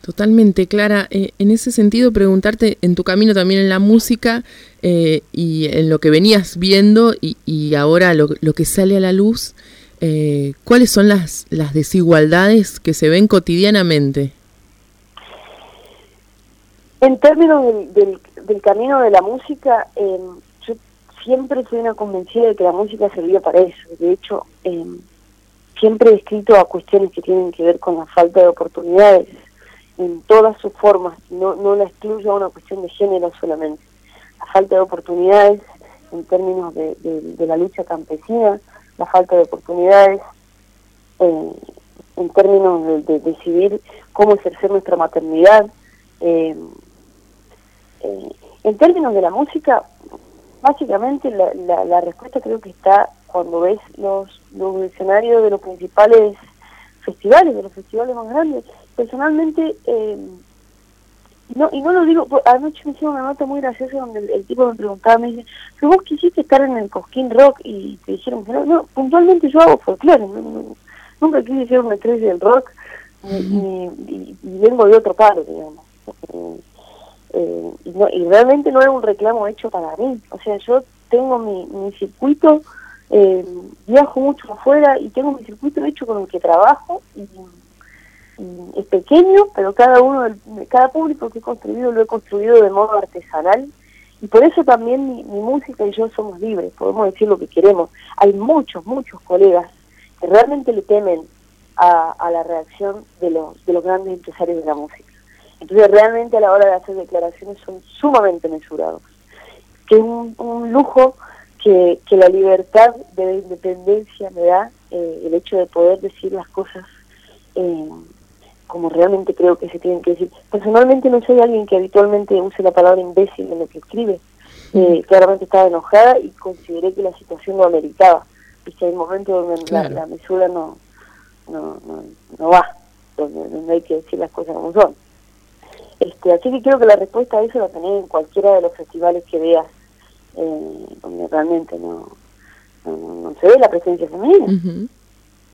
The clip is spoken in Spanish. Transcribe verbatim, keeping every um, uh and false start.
Totalmente, Clara. Eh, en ese sentido, preguntarte, en tu camino también en la música eh, y en lo que venías viendo y, y ahora lo, lo que sale a la luz, eh, ¿cuáles son las, las desigualdades que se ven cotidianamente? En términos del, del, del camino de la música, eh, yo siempre soy una convencida de que la música servía para eso. De hecho, eh, siempre he escrito a cuestiones que tienen que ver con la falta de oportunidades en todas sus formas, no, no la excluyo a una cuestión de género solamente. La falta de oportunidades en términos de, de, de la lucha campesina, la falta de oportunidades eh, en términos de, de decidir cómo ejercer nuestra maternidad. Eh, eh, en términos de la música, básicamente la, la, la respuesta creo que está cuando ves los, los escenarios de los principales festivales, de los festivales más grandes. Personalmente, eh, no y no lo digo, anoche me hicieron una nota muy graciosa donde el, el tipo me preguntaba, me dice, pero vos quisiste estar en el Cosquín Rock y te dijeron que no, no, puntualmente yo hago folclore, no, no, nunca quise ser una estrella del rock, ni, ni, y, y vengo de otro palo, digamos. Eh, eh, y, no, y realmente no era un reclamo hecho para mí, o sea, yo tengo mi, mi circuito, eh, viajo mucho afuera y tengo mi circuito hecho con el que trabajo y es pequeño, pero cada uno, del, cada público que he construido lo he construido de modo artesanal y por eso también mi, mi música y yo somos libres, podemos decir lo que queremos. Hay muchos, muchos colegas que realmente le temen a, a la reacción de los, de los grandes empresarios de la música. Entonces realmente a la hora de hacer declaraciones son sumamente mesurados, que es un, un lujo que, que la libertad de la independencia me da, eh, el hecho de poder decir las cosas eh, como realmente creo que se tienen que decir. Personalmente no soy alguien que habitualmente use la palabra imbécil en lo que escribe. Eh, claramente estaba enojada y consideré que la situación lo ameritaba. Viste, hay momentos donde claro. la, la mesura no no, no no va, donde, donde hay que decir las cosas como son. Este, así que creo que la respuesta a eso la tenés en cualquiera de los festivales que veas, eh, donde realmente no, no, no se ve la presencia femenina. Uh-huh.